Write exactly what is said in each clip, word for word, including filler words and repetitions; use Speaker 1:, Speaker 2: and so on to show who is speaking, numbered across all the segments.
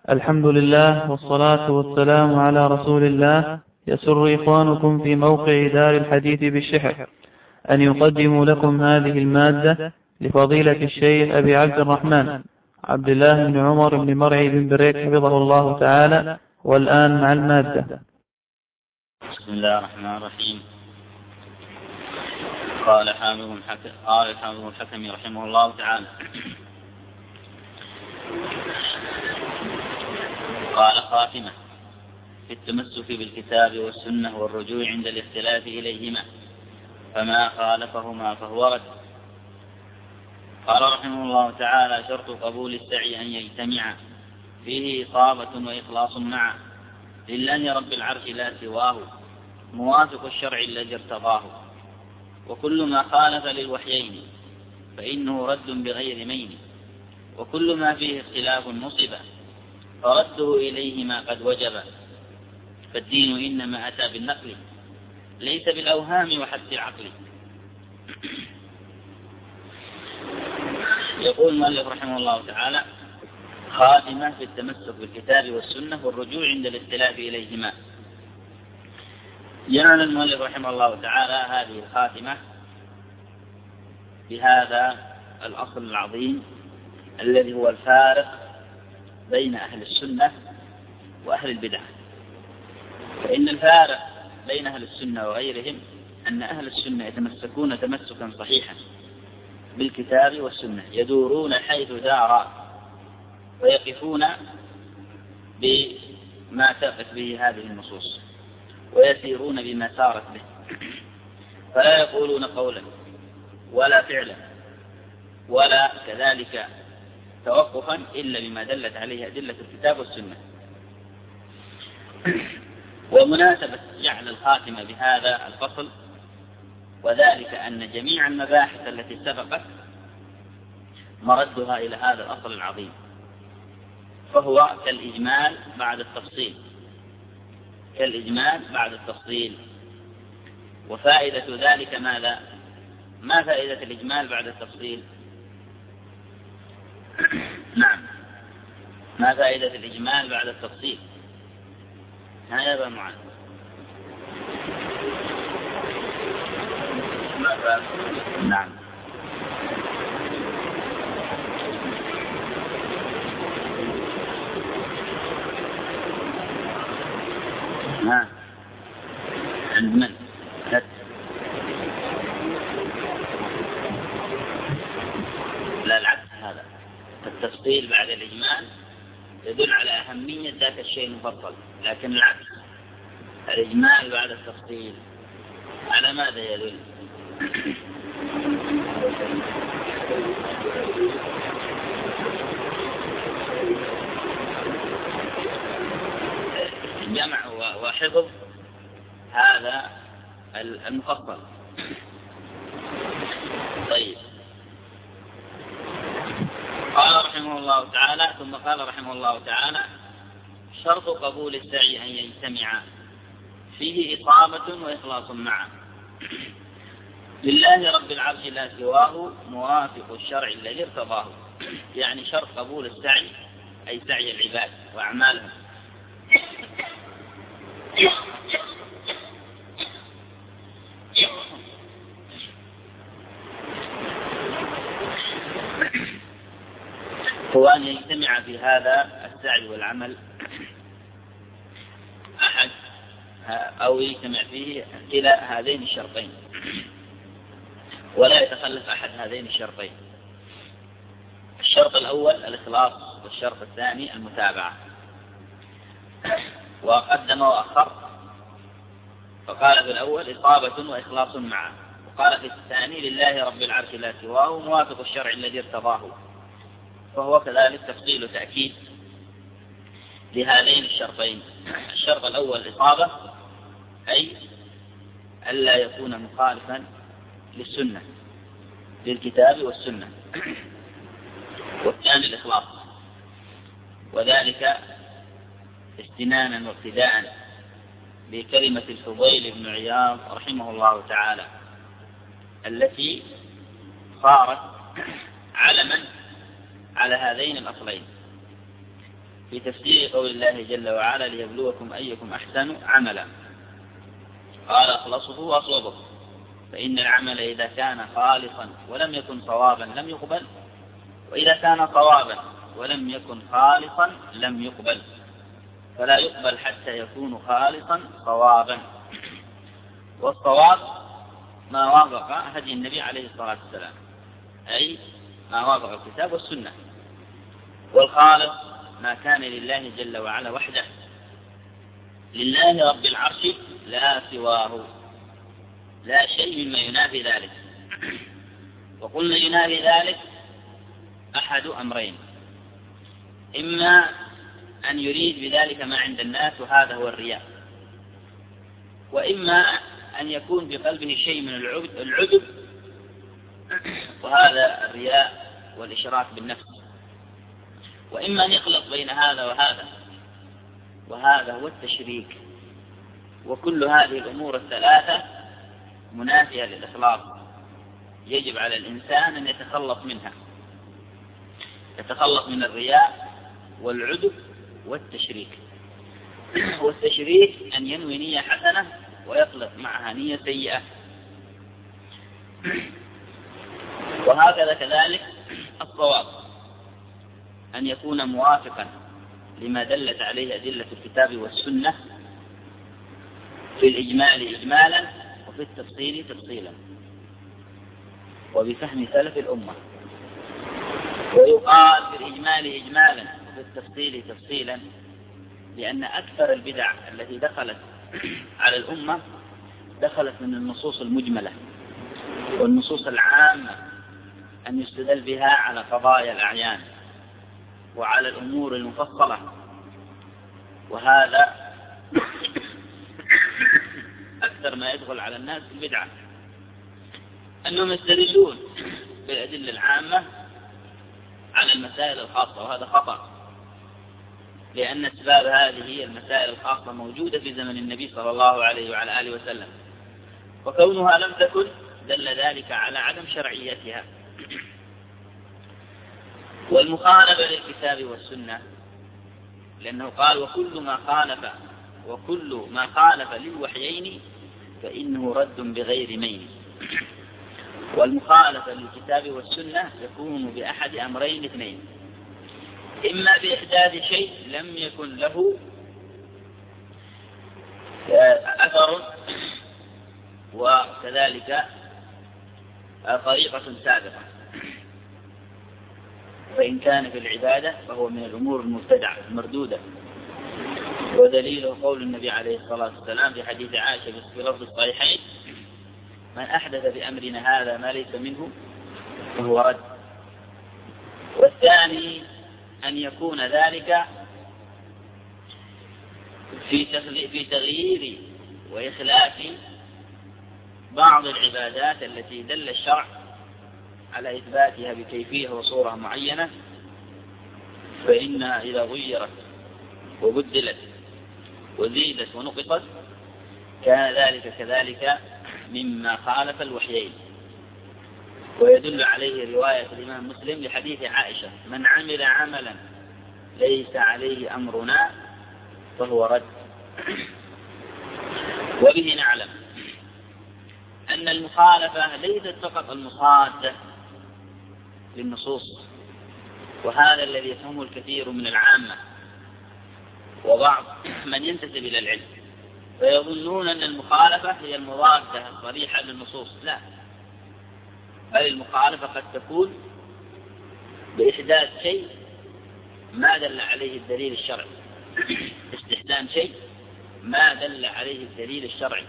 Speaker 1: الحمد لله والصلاة والسلام على رسول الله. يسر إخوانكم في موقع دار الحديث بالشحر أن يقدموا لكم هذه المادة لفضيلة الشيخ أبي عبد الرحمن عبد الله بن عمر بن مرعي بن بريك حفظه الله تعالى. والآن مع المادة.
Speaker 2: بسم الله الرحمن الرحيم. قال حافظ الحكم قال الحافظ الحكم رحمه الله تعالى: قال خاتمة في التمسك بالكتاب والسنة والرجوع عند الاختلاف إليهما، فما خالفهما فهو رد. قال رحمه الله تعالى: شرط قبول السعي أن يجتمع فيه إصابة وإخلاص معا لله رب العرش لا سواه، موافق الشرع الذي ارتضاه، وكل ما خالف للوحيين فإنه رد بغير مين، وكل ما فيه اختلاف نصب فرده إليهما قد وجب، فالدين إنما أتى بالنقل ليس بالأوهام وحد العقل. يقول المؤلف رحمه الله تعالى: خاتمة في التمسك بالكتاب والسنة والرجوع عند الاختلاف إليهما. جعل المؤلف رحمه الله تعالى هذه الخاتمة بهذا الأصل العظيم الذي هو الفارق بين أهل السنة وأهل البدعة. فإن الفارق بين أهل السنة وغيرهم أن أهل السنة يتمسكون تمسكا صحيحا بالكتاب والسنة، يدورون حيث دار ويقفون بما تقف به هذه النصوص ويسيرون بما سارت به، فلا يقولون قولا ولا فعلا ولا كذلك توقفا إلا بما دلت عليه أدلة الكتاب والسنة. ومناسبة جعل الخاتمة بهذا الفصل وذلك أن جميع المباحث التي سبقت مردها إلى هذا الأصل العظيم، فهو كالإجمال بعد التفصيل كالإجمال بعد التفصيل. وفائدة ذلك ماذا؟ ما فائدة الإجمال بعد التفصيل؟ نعم، ما فائدة الإجمال بعد التفصيل؟ هذا بقى معاذ. نعم، ها عند من؟ لا، العكس. هذا التفصيل بعد الإجمال يدل على أهمية ذاك الشيء المفصل، لكن العكس الإجمال بعد التفصيل على ماذا يدل؟ جمع وحفظ هذا المفصل. طيب، قال رحمه الله تعالى ثم قال رحمه الله تعالى: شرط قبول السعي أن يجتمع فيه إصابة وإخلاص معا لله رب العرش لا سواه، موافق الشرع الذي ارتضاه. يعني شرط قبول السعي أي سعي العباد وأعمالهم هو أن يجتمع في هذا السعي والعمل أحد أو يجتمع فيه إلى هذين الشرطين ولا يتخلف أحد هذين الشرطين. الشرط الأول الإخلاص، والشرط الثاني المتابعة. وقدم وأخر، فقال في الأول إصابة وإخلاص معا، وقال في الثاني لله رب العرش لا سواه، موافق الشرع الذي ارتضاه، فهو كذلك تفصيل تأكيد لهذين الشرطين. الشرط الأول الإصابة أي ألا يكون مخالفا للسنة للكتاب والسنة، والثاني الإخلاص، وذلك استنانا واقتداء بكلمة الفضيل بن عياض رحمه الله تعالى التي صارت علما على هذين الأصلين. في تفسير قول الله جل وعلا ليبلوكم أيكم أحسن عملا، قال أخلصه وأصوبه، فإن العمل إذا كان خالصا ولم يكن صوابا لم يقبل، وإذا كان صوابا ولم يكن خالصا لم يقبل، فلا يقبل حتى يكون خالصا صوابا. والصواب ما وافق هدي النبي عليه الصلاة والسلام، أي ما وافق الكتاب والسنة. والخالص ما كان لله جل وعلا وحده، لله رب العرش لا سواه، لا شيء مما ينافي ذلك. وقلنا ينافي ذلك أحد أمرين: إما أن يريد بذلك ما عند الناس وهذا هو الرياء، وإما أن يكون في قلبه شيء من العجب وهذا الرياء والإشراك بالنفس، وإما أن يخلط بين هذا وهذا وهذا هو التشريك. وكل هذه الأمور الثلاثة منافية للإخلاص، يجب على الإنسان أن يتخلص منها، يتخلص من الرياء والعجب والتشريك. والتشريك أن ينوي نية حسنة ويخلط معها نية سيئة. وهكذا كذلك الصواب أن يكون موافقا لما دلت عليه أدلة الكتاب والسنة في الإجمال إجمالا وفي التفصيل تفصيلا وبفهم سلف الأمة. ويقال في الإجمال إجمالا وفي التفصيل تفصيلا لأن أكثر البدع التي دخلت على الأمة دخلت من النصوص المجملة والنصوص العامة أن يستدل بها على قضايا الأعيان وعلى الأمور المفصلة. وهذا أكثر ما يدخل على الناس في البدعة، أنهم يستدلون بالأدلة العامة على المسائل الخاصة، وهذا خطأ، لأن أسباب هذه المسائل الخاصة موجودة في زمن النبي صلى الله عليه وعلى آله وسلم، وكونها لم تكن دل ذلك على عدم شرعيتها. والمخالفة للكتاب والسنة، لأنه قال وكل ما خالف وكل ما خالف للوحيين فإنه رد بغير مين. والمخالفة للكتاب والسنة يكون بأحد أمرين اثنين: إما بإحداث شيء لم يكن له أثر وكذلك طريقة سابقة، فإن كان في العبادة فهو من الأمور المبتدعة المردودة. ودليله قول النبي عليه الصلاة والسلام في حديث عائشة في لفظ الصحيحين: من أحدث بأمرنا هذا ما ليس منه فهو رد. والثاني أن يكون ذلك في تغيير وإخلاف بعض العبادات التي دل الشرع على إثباتها بكيفية وصورة معينة، فإنها إذا غيرت وبدلت وزيدت ونقصت كان ذلك كذلك مما خالف الوحيين. ويدل عليه رواية الإمام مسلم لحديث عائشة: من عمل عملا ليس عليه أمرنا فهو رد. وبه نعلم أن المخالفة ليست فقط المصادة للنصوص، وهذا الذي يفهمه الكثير من العامة وبعض من ينتسب إلى العلم، فيظنون أن المخالفة هي المضادة الصريحة للنصوص. لا، بل المخالفة قد تكون بإحداث شيء ما دل عليه الدليل الشرعي، استحسان شيء ما دل عليه الدليل الشرعي.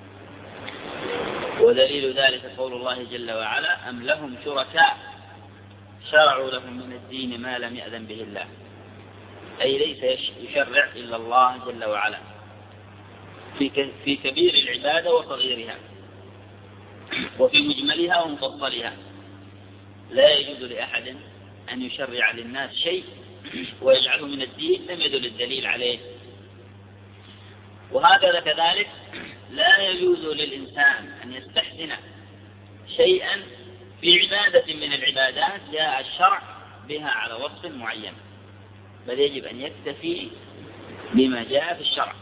Speaker 2: ودليل ذلك قول الله جل وعلا: أم لهم شركاء شرعوا لهم من الدين ما لم يأذن به الله، أي ليس يشرع إلا الله جل وعلا في كبير العبادة وصغيرها وفي مجملها ومفصلها. لا يجوز لأحد أن يشرع للناس شيء ويجعله من الدين لم يدل الدليل عليه. وهكذا كذلك لا يجوز للإنسان أن يستحسن شيئا في عبادة من العبادات جاء الشرع بها على وصف معين، بل يجب أن يكتفي بما جاء في الشرع.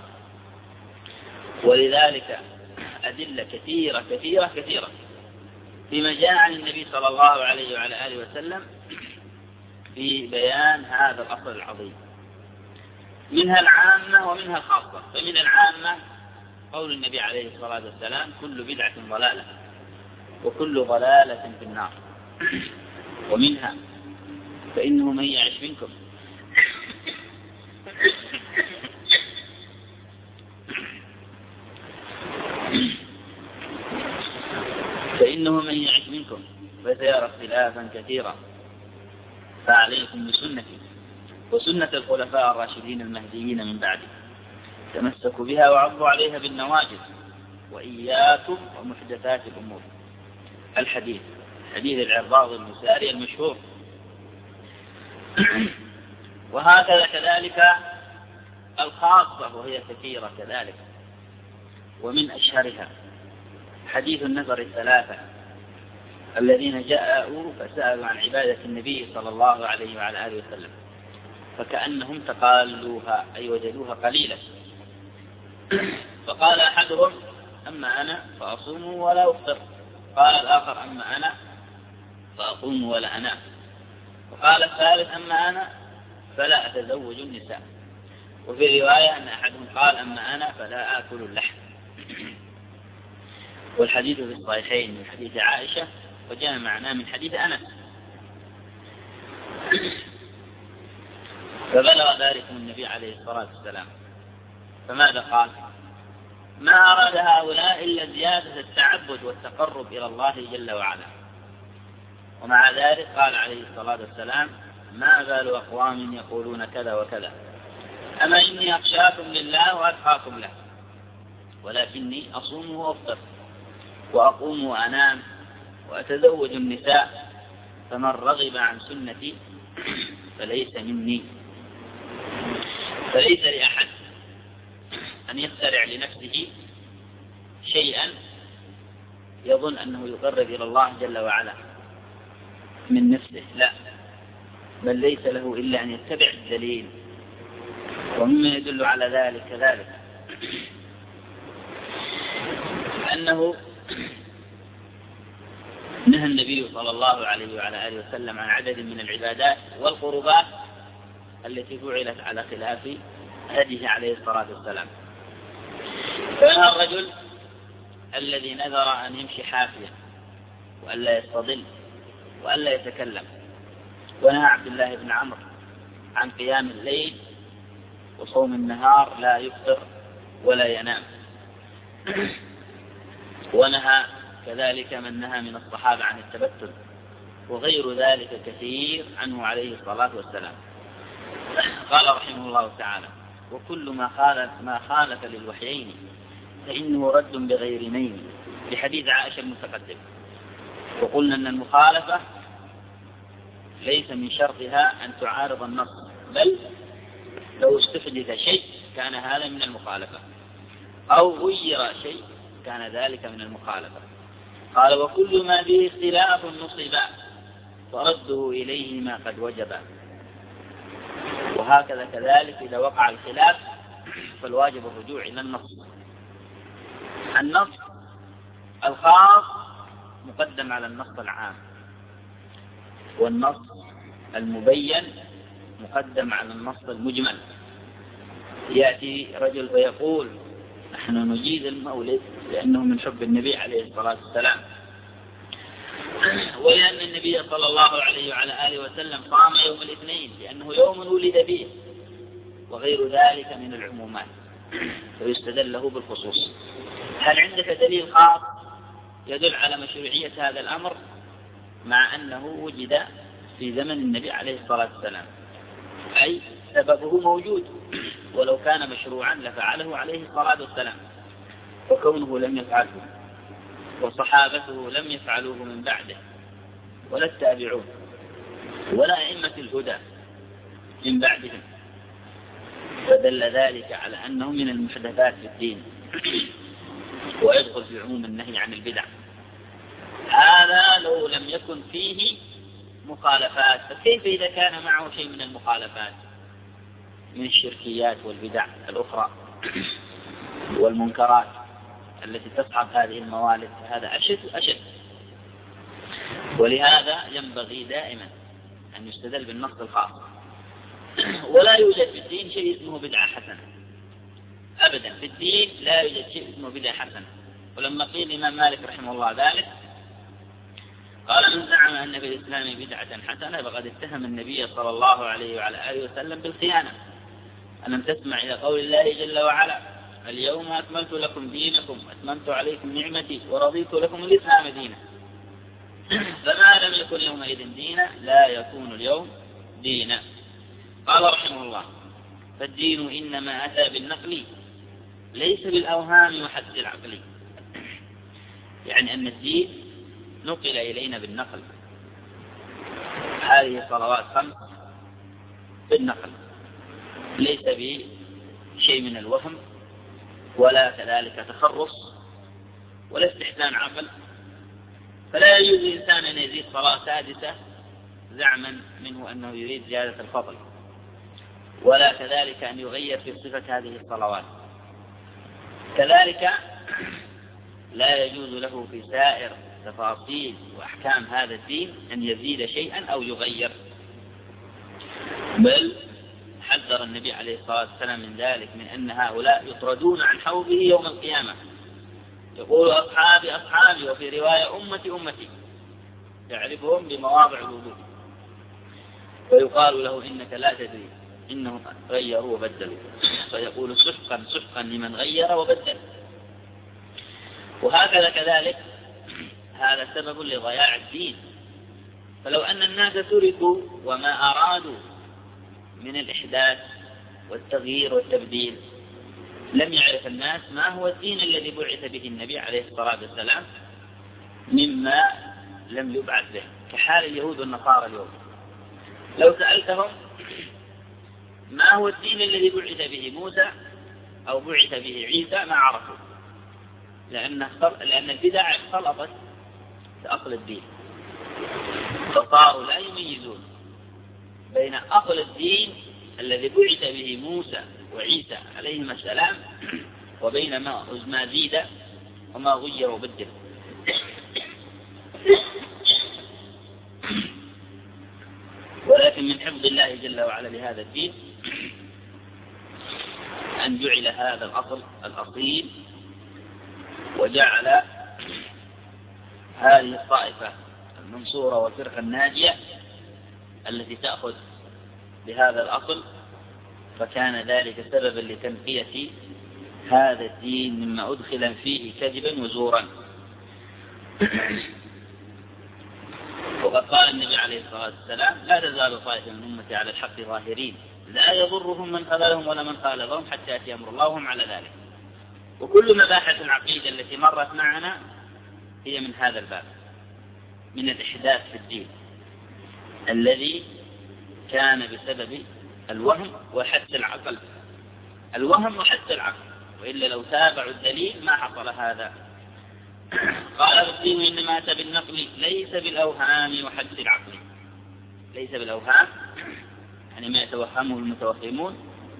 Speaker 2: ولذلك أدلة كثيرة كثيرة كثيرة فيما جاء عن النبي صلى الله عليه وعلى آله وسلم في بيان هذا الأصل العظيم، منها العامة ومنها الخاصة. فمن العامة قول النبي عليه الصلاة والسلام: كل بدعة ضلالة وكل ضلالة في النار. ومنها: فإنه من يعش منكم فإنه من يعش منكم فسيرى اختلافا كثيرا فعليكم بسنتي وسنة الخلفاء الراشدين المهديين من بعدي، تمسكوا بها وعضوا عليها بالنواجذ وإياكم ومحدثات الأمور. الحديث حديث العرباض المساري المشهور. وهكذا كذلك الخاصة وهي كثيرة كذلك، ومن أشهرها حديث النفر الثلاثة الذين جاءوا فسألوا عن عبادة النبي صلى الله عليه وعلى آله وسلم فكأنهم تقالوها أي وجدوها قليلا. فقال أحدهم: أما أنا فأصوم ولا أفطر. قال الآخر: أما أنا فأقوم ولا أنام. وقال الثالث: أما أنا فلا أتزوج النساء. وفي رواية أن أحدهم قال: أما أنا فلا آكل اللحم. والحديث في الصحيحين من حديث عائشة وجاء معناه من حديث أنس. فبلغ ذلك النبي عليه الصلاة والسلام، فماذا قال؟ ما أراد هؤلاء إلا زيادة التعبد والتقرب إلى الله جل وعلا. ومع ذلك قال عليه الصلاة والسلام: ما بال أقوام يقولون كذا وكذا، أما إني أخشاكم لله وأتقاكم له، ولكني أصوم وأفطر وأقوم وأنام وأتزوج النساء، فمن رغب عن سنتي فليس مني. فليس لأحد أن يخترع لنفسه شيئا يظن أنه يقرب إلى الله جل وعلا من نفسه، لا، بل ليس له إلا أن يتبع الدليل. ومما يدل على ذلك كذلك أنه نهى النبي صلى الله عليه وعلى آله وسلم عن عدد من العبادات والقربات التي فعلت على خلاف هديه عليه الصلاة والسلام. فنهى الرجل الذي نذر أن يمشي حافيا وألا يستظل وألا يتكلم، ونهى عبد الله بن عمرو عن قيام الليل وصوم النهار لا يفطر ولا ينام. ونهى كذلك من نهى من الصحابة عن التبتل، وغير ذلك كثير عنه عليه الصلاة والسلام. قال رحمه الله تعالى: وكل ما خالف, ما خالف للوحيين فإنه رد بغير نين، بحديث عائشة المتقدم. وقلنا أن المخالفة ليس من شرطها أن تعارض النص، بل لو استحدث شيء كان هذا من المخالفة، أو غير شيء كان ذلك من المخالفة. قال: وكل ما به اختلاف نصب فرده إليه ما قد وجب. وهكذا كذلك إذا وقع الخلاف فالواجب الرجوع إلى النص. النص الخاص مقدم على النص العام، والنص المبين مقدم على النص المجمل. يأتي رجل فيقول: نحن نجيد المولد لأنه من حب النبي عليه الصلاة والسلام، ولأن النبي صلى الله عليه وعلى آله وسلم صام يوم الاثنين لأنه يوم ولد به، وغير ذلك من العمومات، فيستدل له بالخصوص. هل عندك دليل خاص يدل على مشروعية هذا الأمر مع أنه وجد في زمن النبي عليه الصلاة والسلام، أي سببه موجود، ولو كان مشروعا لفعله عليه الصلاة والسلام، وكونه لم يفعله وصحابته لم يفعلوه من بعده ولا التابعون ولا أئمة الهدى من بعدهم، فدل ذلك على أنه من المحدثات في الدين ويدخل في عموم النهي عن البدع. هذا لو لم يكن فيه مخالفات، فكيف إذا كان معه شيء من المخالفات؟ من الشركيات والبدع الأخرى والمنكرات التي تصعب هذه الموالد، هذا أشد أشد. ولهذا ينبغي دائما أن يستدل بالنص الخاص. ولا يوجد في الدين شيء اسمه بدعة حسنة أبدا، في الدين لا يوجد شيء اسمه بدعة حسنة. ولما قيل الإمام مالك رحمه الله ذلك قال: من زعم أن في الإسلام بدعة حسنة فقد اتهم النبي صلى الله عليه وعلى آله وسلم بالخيانة. ألم تسمع إلى قول الله جل وعلا: اليوم أكملت لكم دينكم وأتممت عليكم نعمتي ورضيت لكم الإسلام دينا. فما لم يكن يومئذ دينا لا يكون اليوم دينا. قال رحمه الله: فالدين إنما أتى بالنقل ليس بالأوهام وحد العقل. يعني أن الدين نقل إلينا بالنقل، هذه الصلوات خمس بالنقل، ليس بشيء من الوهم ولا كذلك تخرص ولا استحسان عقل. فلا يجوز الإنسان أن يزيد صلاة سادسة زعما منه أنه يريد زيادة الفضل، ولا كذلك أن يغير في صفة هذه الصلوات. كذلك لا يجوز له في سائر تفاصيل وأحكام هذا الدين أن يزيد شيئا أو يغير، بل حذر النبي عليه الصلاة والسلام من ذلك، من أن هؤلاء يطردون عن حوضه يوم القيامة. يقول: أصحابي أصحابي، وفي رواية: أمتي أمتي، يعرفهم بمواضع الوضوء، ويقال له: إنك لا تدري إنهم غيروا وبدلوا، فيقول: سحقا سحقا لمن غير وبدل. وهكذا كذلك هذا سبب لضياع الدين. فلو أن الناس تركوا وما أرادوا من الإحداث والتغيير والتبديل لم يعرف الناس ما هو الدين الذي بعث به النبي عليه الصلاة والسلام مما لم يبعث به، كحال اليهود والنصارى اليوم. لو سألتهم ما هو الدين الذي بعث به موسى أو بعث به عيسى ما عرفوا، لأن لأن البدع اختلطت بأصل الدين، فصاروا لا يميزون بين أصل الدين الذي بعث به موسى وعيسى عليهما السلام وبين ما ما زيد وما غير وبدل. ولكن من حفظ الله جل وعلا لهذا الدين أن جعل هذا الأصل الأصيل، وجعل هذه الطائفة المنصورة والفرقة الناجية التي تأخذ بهذا الأصل، فكان ذلك سببا لتنقية هذا الدين مما أدخل فيه كذبا وزورا. وقد قال النبي عليه الصلاة والسلام: لا تزال طائفة من أمتي على الحق ظاهرين لا يضرهم من خذلهم ولا من خالفهم حتى يأتي أمر الله وهم على ذلك. وكل مباحث العقيدة التي مرت معنا هي من هذا الباب، من الإحداث في الدين الذي كان بسبب الوهم وحث العقل، الوهم وحث العقل، وإلا لو تابعوا الدليل ما حصل هذا. قال: الدين إنما أتى بالنقل ليس بالأوهام وحث العقل. ليس بالأوهام يعني ما يتوهمه المتوهمون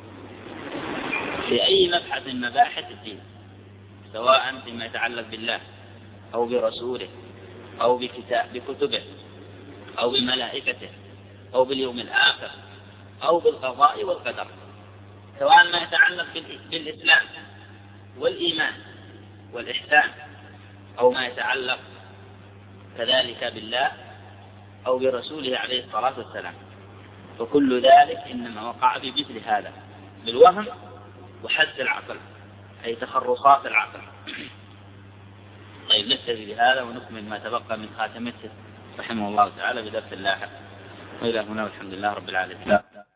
Speaker 2: في أي مبحث من مباحث الدين، سواء فيما يتعلق بالله أو برسوله أو بكتاب بكتبه أو بملائكته أو باليوم الآخر أو بالقضاء والقدر، سواء ما يتعلق بالإسلام والإيمان والإحسان أو ما يتعلق كذلك بالله أو برسوله عليه الصلاة والسلام. وكل ذلك إنما وقع بمثل هذا، بالوهم وحث العقل، أي تخرصات العقل. طيب، نكتفي بهذا ونكمل ما تبقى من خاتمته رحمه الله تعالى بدرس اللاحق. وإلى هنا والحمد لله رب العالمين.